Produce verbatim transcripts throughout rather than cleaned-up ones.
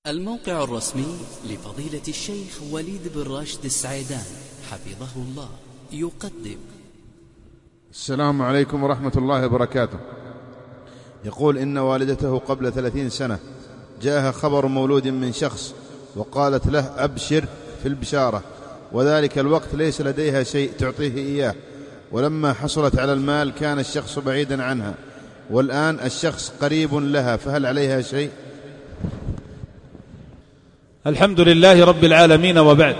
الموقع الرسمي لفضيلة الشيخ وليد بن راشد السعيدان حفظه الله يقدم. السلام عليكم ورحمة الله وبركاته. يقول إن والدته قبل ثلاثين سنة جاءها خبر مولود من شخص وقالت له أبشر في البشارة، وذلك الوقت ليس لديها شيء تعطيه إياه، ولما حصلت على المال كان الشخص بعيدا عنها، والآن الشخص قريب لها، فهل عليها شيء؟ الحمد لله رب العالمين، وبعد.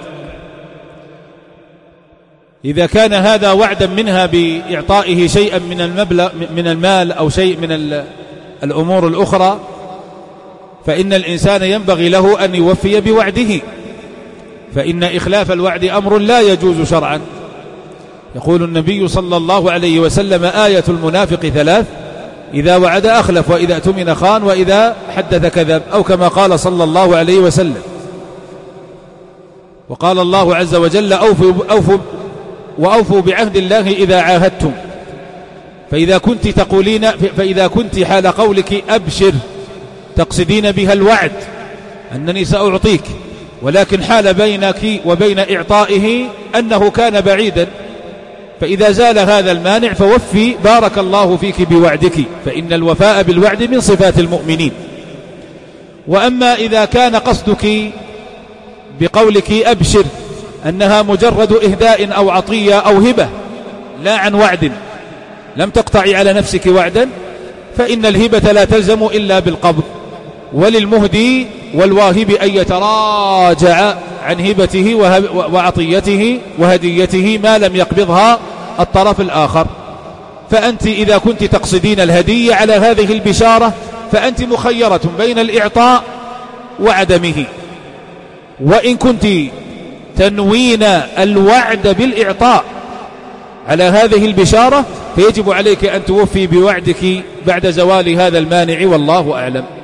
إذا كان هذا وعدا منها بإعطائه شيئا من المبلغ من المال أو شيء من الأمور الأخرى، فإن الإنسان ينبغي له أن يوفي بوعده، فإن إخلاف الوعد أمر لا يجوز شرعا. يقول النبي صلى الله عليه وسلم: آية المنافق ثلاث: إذا وعد أخلف، وإذا اؤتمن خان، وإذا حدث كذب، أو كما قال صلى الله عليه وسلم. وقال الله عز وجل: أوفوا, أوفوا وأوفوا بعهد الله إذا عاهدتم. فإذا كنت تقولين فإذا كنت حال قولك أبشر تقصدين بها الوعد أنني سأعطيك، ولكن حال بينك وبين إعطائه أنه كان بعيدا، فإذا زال هذا المانع فوفي بارك الله فيك بوعدك، فإن الوفاء بالوعد من صفات المؤمنين. وأما إذا كان قصدك بقولك أبشر أنها مجرد إهداء أو عطية أو هبة لا عن وعد، لم تقطعي على نفسك وعدا، فإن الهبة لا تلزم إلا بالقبض، وللمهدي والواهب أن يتراجع عن هبته وعطيته وهديته ما لم يقبضها الطرف الآخر. فأنت إذا كنت تقصدين الهدية على هذه البشارة فأنت مخيرة بين الإعطاء وعدمه، وإن كنت تنوين الوعد بالإعطاء على هذه البشارة فيجب عليك أن توفي بوعدك بعد زوال هذا المانع، والله أعلم.